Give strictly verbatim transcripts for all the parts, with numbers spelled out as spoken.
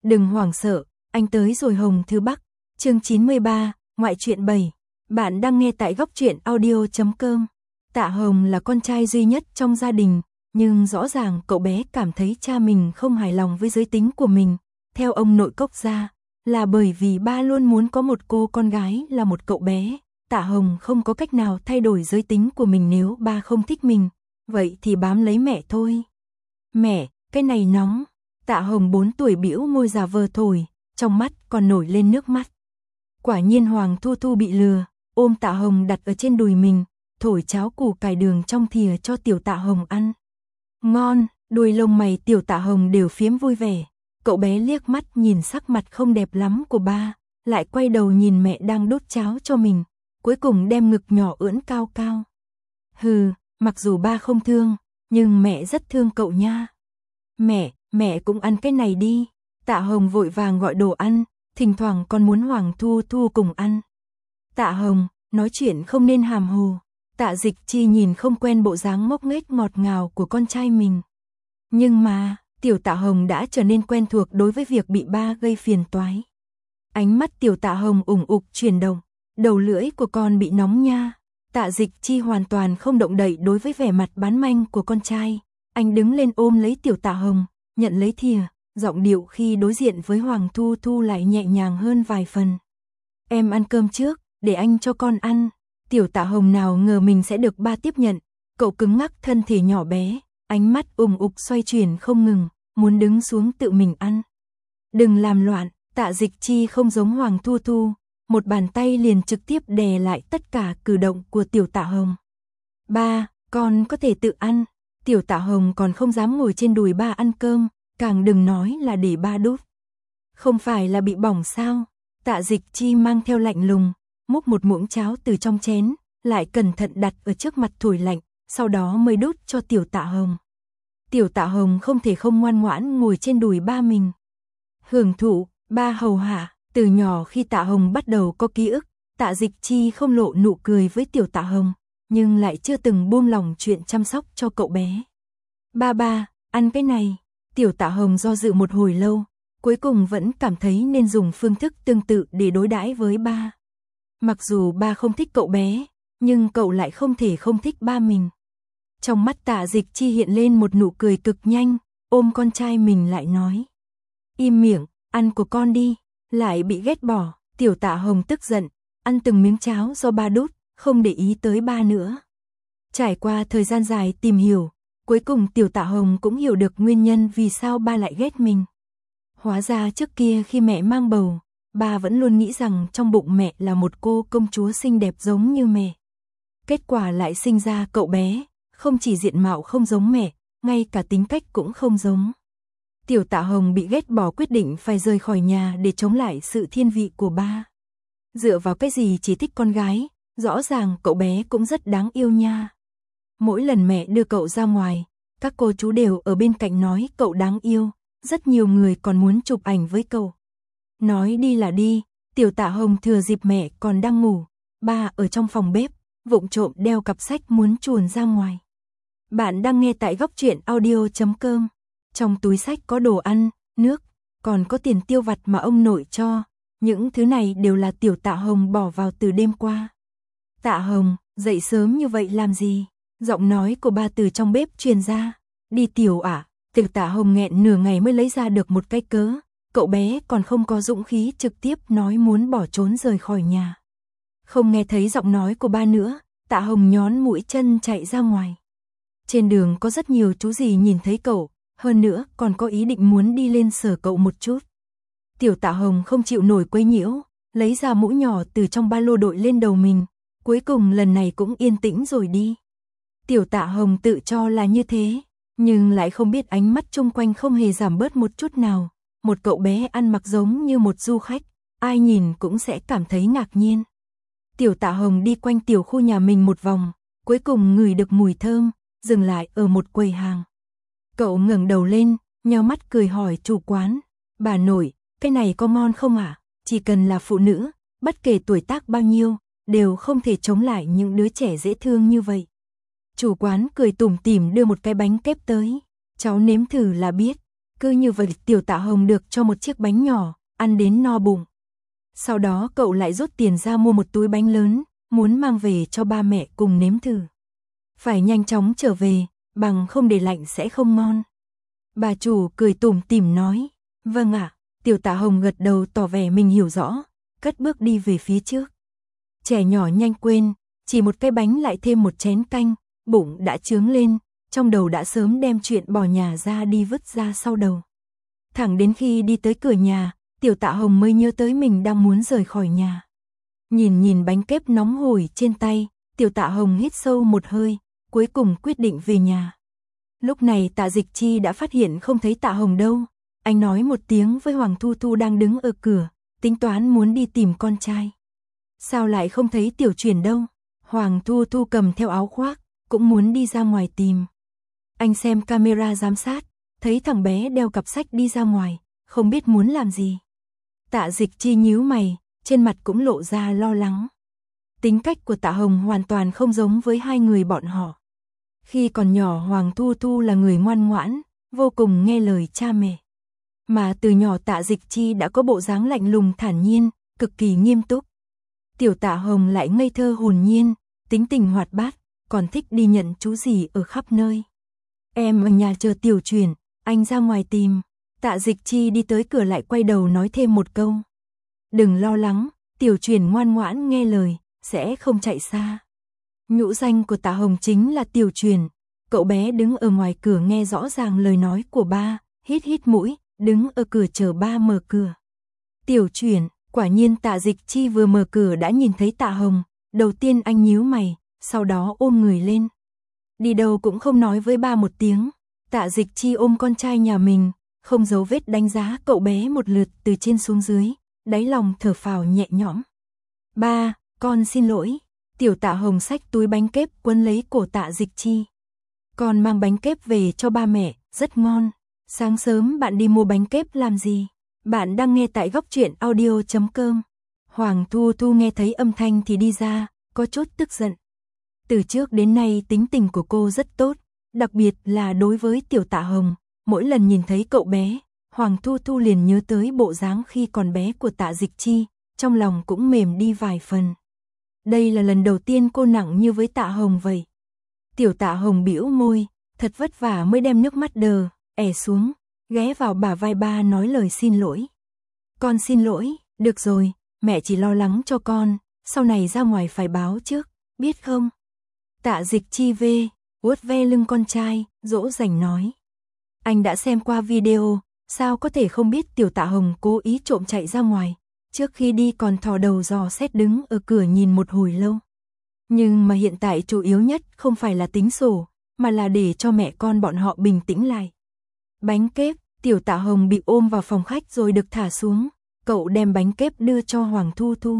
Đừng hoảng sợ, anh tới rồi Hồng Thứ Bắc. Chương chín mươi ba, ngoại truyện bảy. Bạn đang nghe tại góc truyện audio chấm com. Tạ Hồng là con trai duy nhất trong gia đình, nhưng rõ ràng cậu bé cảm thấy cha mình không hài lòng với giới tính của mình. Theo ông nội Cốc gia, là bởi vì ba luôn muốn có một cô con gái là một cậu bé. Tạ Hồng không có cách nào thay đổi giới tính của mình nếu ba không thích mình, vậy thì bám lấy mẹ thôi. Mẹ, cái này nóng. Tạ Hồng bốn tuổi bĩu môi giả vờ thổi, trong mắt còn nổi lên nước mắt. Quả nhiên Hoàng Thu Thu bị lừa, ôm Tạ Hồng đặt ở trên đùi mình, thổi cháo củ cải đường trong thìa cho tiểu Tạ Hồng ăn. Ngon, đuôi lông mày tiểu Tạ Hồng đều phiếm vui vẻ. Cậu bé liếc mắt nhìn sắc mặt không đẹp lắm của ba, lại quay đầu nhìn mẹ đang đốt cháo cho mình, cuối cùng đem ngực nhỏ ưỡn cao cao. Hừ, mặc dù ba không thương, nhưng mẹ rất thương cậu nha. Mẹ, mẹ cũng ăn cái này đi. Tạ Hồng vội vàng gọi đồ ăn, thỉnh thoảng còn muốn Hoàng Thu Thu cùng ăn. Tạ Hồng, nói chuyện không nên hàm hồ. Tạ Dịch Chi nhìn không quen bộ dáng ngốc nghếch ngọt ngào của con trai mình. Nhưng mà, tiểu Tạ Hồng đã trở nên quen thuộc đối với việc bị ba gây phiền toái. Ánh mắt tiểu Tạ Hồng ủng ục chuyển động, đầu lưỡi của con bị nóng nha. Tạ Dịch Chi hoàn toàn không động đậy đối với vẻ mặt bán manh của con trai. Anh đứng lên ôm lấy tiểu Tạ Hồng, nhận lấy thìa, giọng điệu khi đối diện với Hoàng Thu Thu lại nhẹ nhàng hơn vài phần. Em ăn cơm trước, để anh cho con ăn. Tiểu Tạ Hồng nào ngờ mình sẽ được ba tiếp nhận, cậu cứng ngắc thân thể nhỏ bé, ánh mắt ùm ục xoay chuyển không ngừng, muốn đứng xuống tự mình ăn. Đừng làm loạn, Tạ Dịch Chi không giống Hoàng Thu Thu, một bàn tay liền trực tiếp đè lại tất cả cử động của tiểu Tạ Hồng. Ba, con có thể tự ăn. Tiểu Tạ Hồng còn không dám ngồi trên đùi ba ăn cơm, càng đừng nói là để ba đút. Không phải là bị bỏng sao? Tạ Dịch Chi mang theo lạnh lùng, múc một muỗng cháo từ trong chén, lại cẩn thận đặt ở trước mặt thổi lạnh, sau đó mới đút cho tiểu Tạ Hồng. Tiểu Tạ Hồng không thể không ngoan ngoãn ngồi trên đùi ba mình. Hưởng thụ, ba hầu hạ. Từ nhỏ khi Tạ Hồng bắt đầu có ký ức, Tạ Dịch Chi không lộ nụ cười với tiểu Tạ Hồng, nhưng lại chưa từng buông lòng chuyện chăm sóc cho cậu bé. Ba ba, ăn cái này. Tiểu Tạ Hồng do dự một hồi lâu, cuối cùng vẫn cảm thấy nên dùng phương thức tương tự để đối đãi với ba. Mặc dù ba không thích cậu bé, nhưng cậu lại không thể không thích ba mình. Trong mắt Tạ Dịch Chi hiện lên một nụ cười cực nhanh, ôm con trai mình lại nói. Im miệng, ăn của con đi. Lại bị ghét bỏ, tiểu Tạ Hồng tức giận, ăn từng miếng cháo do ba đút, không để ý tới ba nữa. Trải qua thời gian dài tìm hiểu, cuối cùng tiểu Tạ Hồng cũng hiểu được nguyên nhân vì sao ba lại ghét mình. Hóa ra trước kia khi mẹ mang bầu, ba vẫn luôn nghĩ rằng trong bụng mẹ là một cô công chúa xinh đẹp giống như mẹ. Kết quả lại sinh ra cậu bé, không chỉ diện mạo không giống mẹ, ngay cả tính cách cũng không giống. Tiểu Tạ Hồng bị ghét bỏ quyết định phải rời khỏi nhà để chống lại sự thiên vị của ba. Dựa vào cái gì chỉ thích con gái, rõ ràng cậu bé cũng rất đáng yêu nha. Mỗi lần mẹ đưa cậu ra ngoài, các cô chú đều ở bên cạnh nói cậu đáng yêu, rất nhiều người còn muốn chụp ảnh với cậu. Nói đi là đi, tiểu Tạ Hồng thừa dịp mẹ còn đang ngủ, ba ở trong phòng bếp, vụng trộm đeo cặp sách muốn chuồn ra ngoài. Bạn đang nghe tại góc truyện audio chấm com. Trong túi sách có đồ ăn, nước, còn có tiền tiêu vặt mà ông nội cho. Những thứ này đều là tiểu Tạ Hồng bỏ vào từ đêm qua. Tạ Hồng, dậy sớm như vậy làm gì? Giọng nói của ba từ trong bếp truyền ra. Đi tiểu ạ. Tiểu Tạ Hồng nghẹn nửa ngày mới lấy ra được một cái cớ. Cậu bé còn không có dũng khí trực tiếp nói muốn bỏ trốn rời khỏi nhà. Không nghe thấy giọng nói của ba nữa, Tạ Hồng nhón mũi chân chạy ra ngoài. Trên đường có rất nhiều chú dì nhìn thấy cậu. Hơn nữa còn có ý định muốn đi lên sờ cậu một chút. Tiểu Tạ Hồng không chịu nổi quấy nhiễu, lấy ra mũ nhỏ từ trong ba lô đội lên đầu mình, cuối cùng lần này cũng yên tĩnh rồi đi. Tiểu Tạ Hồng tự cho là như thế, nhưng lại không biết ánh mắt chung quanh không hề giảm bớt một chút nào. Một cậu bé ăn mặc giống như một du khách, ai nhìn cũng sẽ cảm thấy ngạc nhiên. Tiểu Tạ Hồng đi quanh tiểu khu nhà mình một vòng, cuối cùng ngửi được mùi thơm, dừng lại ở một quầy hàng. Cậu ngẩng đầu lên, nheo mắt cười hỏi chủ quán, bà nội, cái này có ngon không ạ? À? Chỉ cần là phụ nữ, bất kể tuổi tác bao nhiêu, đều không thể chống lại những đứa trẻ dễ thương như vậy. Chủ quán cười tủm tỉm đưa một cái bánh kép tới, cháu nếm thử là biết. Cứ như vậy Tiểu Tạ Hồng được cho một chiếc bánh nhỏ, ăn đến no bụng. Sau đó cậu lại rút tiền ra mua một túi bánh lớn, muốn mang về cho ba mẹ cùng nếm thử. Phải nhanh chóng trở về, bằng không để lạnh sẽ không ngon. Bà chủ cười tủm tỉm nói, vâng ạ. Tiểu Tạ Hồng gật đầu tỏ vẻ mình hiểu rõ, cất bước đi về phía trước. Trẻ nhỏ nhanh quên, chỉ một cái bánh lại thêm một chén canh, bụng đã chướng lên, trong đầu đã sớm đem chuyện bỏ nhà ra đi vứt ra sau đầu. Thẳng đến khi đi tới cửa nhà, Tiểu Tạ Hồng mới nhớ tới mình đang muốn rời khỏi nhà. Nhìn nhìn bánh kép nóng hổi trên tay, Tiểu Tạ Hồng hít sâu một hơi, cuối cùng quyết định về nhà. Lúc này Tạ Dịch Chi đã phát hiện không thấy Tạ Hồng đâu. Anh nói một tiếng với Hoàng Thu Thu đang đứng ở cửa, tính toán muốn đi tìm con trai. Sao lại không thấy Tiểu Chuyển đâu? Hoàng Thu Thu cầm theo áo khoác, cũng muốn đi ra ngoài tìm. Anh xem camera giám sát, thấy thằng bé đeo cặp sách đi ra ngoài, không biết muốn làm gì. Tạ Dịch Chi nhíu mày, trên mặt cũng lộ ra lo lắng. Tính cách của Tạ Hồng hoàn toàn không giống với hai người bọn họ. Khi còn nhỏ Hoàng Thu Thu là người ngoan ngoãn, vô cùng nghe lời cha mẹ. Mà từ nhỏ Tạ Dịch Chi đã có bộ dáng lạnh lùng thản nhiên, cực kỳ nghiêm túc. Tiểu Tạ Hồng lại ngây thơ hồn nhiên, tính tình hoạt bát, còn thích đi nhận chú gì ở khắp nơi. Em ở nhà chờ Tiểu Chuyển, anh ra ngoài tìm. Tạ Dịch Chi đi tới cửa lại quay đầu nói thêm một câu. Đừng lo lắng, Tiểu Chuyển ngoan ngoãn nghe lời, sẽ không chạy xa. Nhũ danh của Tạ Hồng chính là Tiểu Chuyển. Cậu bé đứng ở ngoài cửa nghe rõ ràng lời nói của ba, hít hít mũi, đứng ở cửa chờ ba mở cửa. Tiểu Chuyển, quả nhiên Tạ Dịch Chi vừa mở cửa đã nhìn thấy Tạ Hồng, đầu tiên anh nhíu mày, sau đó ôm người lên. Đi đâu cũng không nói với ba một tiếng, Tạ Dịch Chi ôm con trai nhà mình, không giấu vết đánh giá cậu bé một lượt từ trên xuống dưới, đáy lòng thở phào nhẹ nhõm. Ba, con xin lỗi. Tiểu Tạ Hồng xách túi bánh kép quấn lấy cổ Tạ Dịch Chi. Con mang bánh kép về cho ba mẹ, rất ngon. Sáng sớm bạn đi mua bánh kép làm gì? Bạn đang nghe tại góc truyện audio chấm com. Hoàng Thu Thu nghe thấy âm thanh thì đi ra, có chút tức giận. Từ trước đến nay tính tình của cô rất tốt, đặc biệt là đối với Tiểu Tạ Hồng. Mỗi lần nhìn thấy cậu bé, Hoàng Thu Thu liền nhớ tới bộ dáng khi còn bé của Tạ Dịch Chi, trong lòng cũng mềm đi vài phần. Đây là lần đầu tiên cô nặng như với Tạ Hồng vậy. Tiểu Tạ Hồng bĩu môi, thật vất vả mới đem nước mắt đờ, ẻ xuống, ghé vào bả vai ba nói lời xin lỗi. Con xin lỗi, được rồi, mẹ chỉ lo lắng cho con, sau này ra ngoài phải báo trước, biết không? Tạ Dịch Chi về, vuốt ve lưng con trai, dỗ dành nói. Anh đã xem qua video, sao có thể không biết Tiểu Tạ Hồng cố ý trộm chạy ra ngoài, trước khi đi còn thò đầu dò xét đứng ở cửa nhìn một hồi lâu. Nhưng mà hiện tại chủ yếu nhất không phải là tính sổ, mà là để cho mẹ con bọn họ bình tĩnh lại. Bánh kép, Tiểu Tạ Hồng bị ôm vào phòng khách rồi được thả xuống, cậu đem bánh kép đưa cho Hoàng Thu Thu.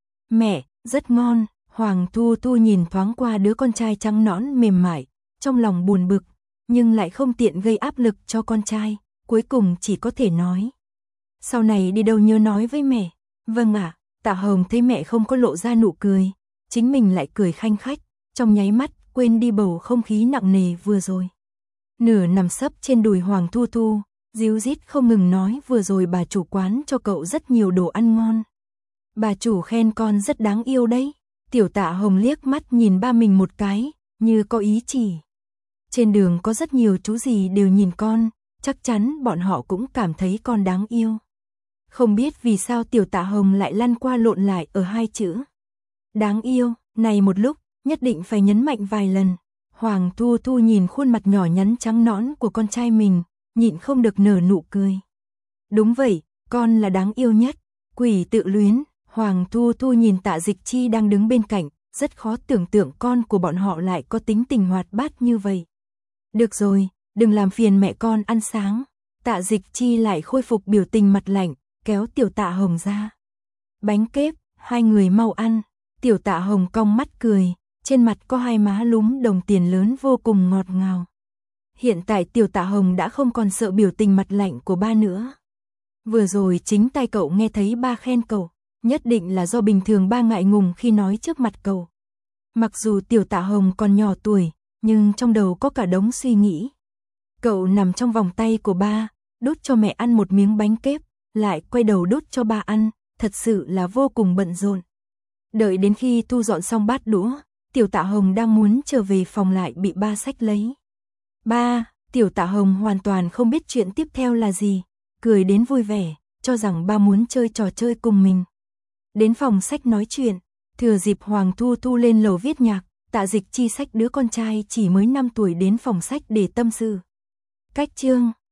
Mẹ, rất ngon. Hoàng Thu Thu nhìn thoáng qua đứa con trai trắng nõn mềm mại, trong lòng buồn bực, nhưng lại không tiện gây áp lực cho con trai, cuối cùng chỉ có thể nói. Sau này đi đâu nhớ nói với mẹ. Vâng ạ. Tạ Hồng thấy mẹ không có lộ ra nụ cười, chính mình lại cười khanh khách, trong nháy mắt quên đi bầu không khí nặng nề vừa rồi. Nửa nằm sấp trên đùi Hoàng Thu Thu, díu dít không ngừng nói vừa rồi bà chủ quán cho cậu rất nhiều đồ ăn ngon. Bà chủ khen con rất đáng yêu đấy. Tiểu Tạ Hồng liếc mắt nhìn ba mình một cái, như có ý chỉ. Trên đường có rất nhiều chú gì đều nhìn con, chắc chắn bọn họ cũng cảm thấy con đáng yêu. Không biết vì sao Tiểu Tạ Hồng lại lăn qua lộn lại ở hai chữ. Đáng yêu, này một lúc, nhất định phải nhấn mạnh vài lần. Hoàng Thu Thu nhìn khuôn mặt nhỏ nhắn trắng nõn của con trai mình, nhịn không được nở nụ cười. Đúng vậy, con là đáng yêu nhất. Quỷ tự luyến. Hoàng Thu Thu nhìn Tạ Dịch Chi đang đứng bên cạnh, rất khó tưởng tượng con của bọn họ lại có tính tình hoạt bát như vậy. Được rồi, đừng làm phiền mẹ con ăn sáng. Tạ Dịch Chi lại khôi phục biểu tình mặt lạnh, kéo Tiểu Tạ Hồng ra. Bánh kép, hai người mau ăn. Tiểu Tạ Hồng cong mắt cười, trên mặt có hai má lúm đồng tiền lớn vô cùng ngọt ngào. Hiện tại Tiểu Tạ Hồng đã không còn sợ biểu tình mặt lạnh của ba nữa. Vừa rồi chính tay cậu nghe thấy ba khen cậu. Nhất định là do bình thường ba ngại ngùng khi nói trước mặt cậu. Mặc dù Tiểu Tạ Hồng còn nhỏ tuổi, nhưng trong đầu có cả đống suy nghĩ. Cậu nằm trong vòng tay của ba, đút cho mẹ ăn một miếng bánh kép, lại quay đầu đút cho ba ăn, thật sự là vô cùng bận rộn. Đợi đến khi thu dọn xong bát đũa, Tiểu Tạ Hồng đang muốn trở về phòng lại bị ba xách lấy. Ba, Tiểu Tạ Hồng hoàn toàn không biết chuyện tiếp theo là gì, cười đến vui vẻ, cho rằng ba muốn chơi trò chơi cùng mình. Đến phòng sách nói chuyện, thừa dịp Hoàng Thu Thu lên lầu viết nhạc, Tạ Dịch Chi xách đứa con trai chỉ mới năm tuổi đến phòng sách để tâm sự. Cách chương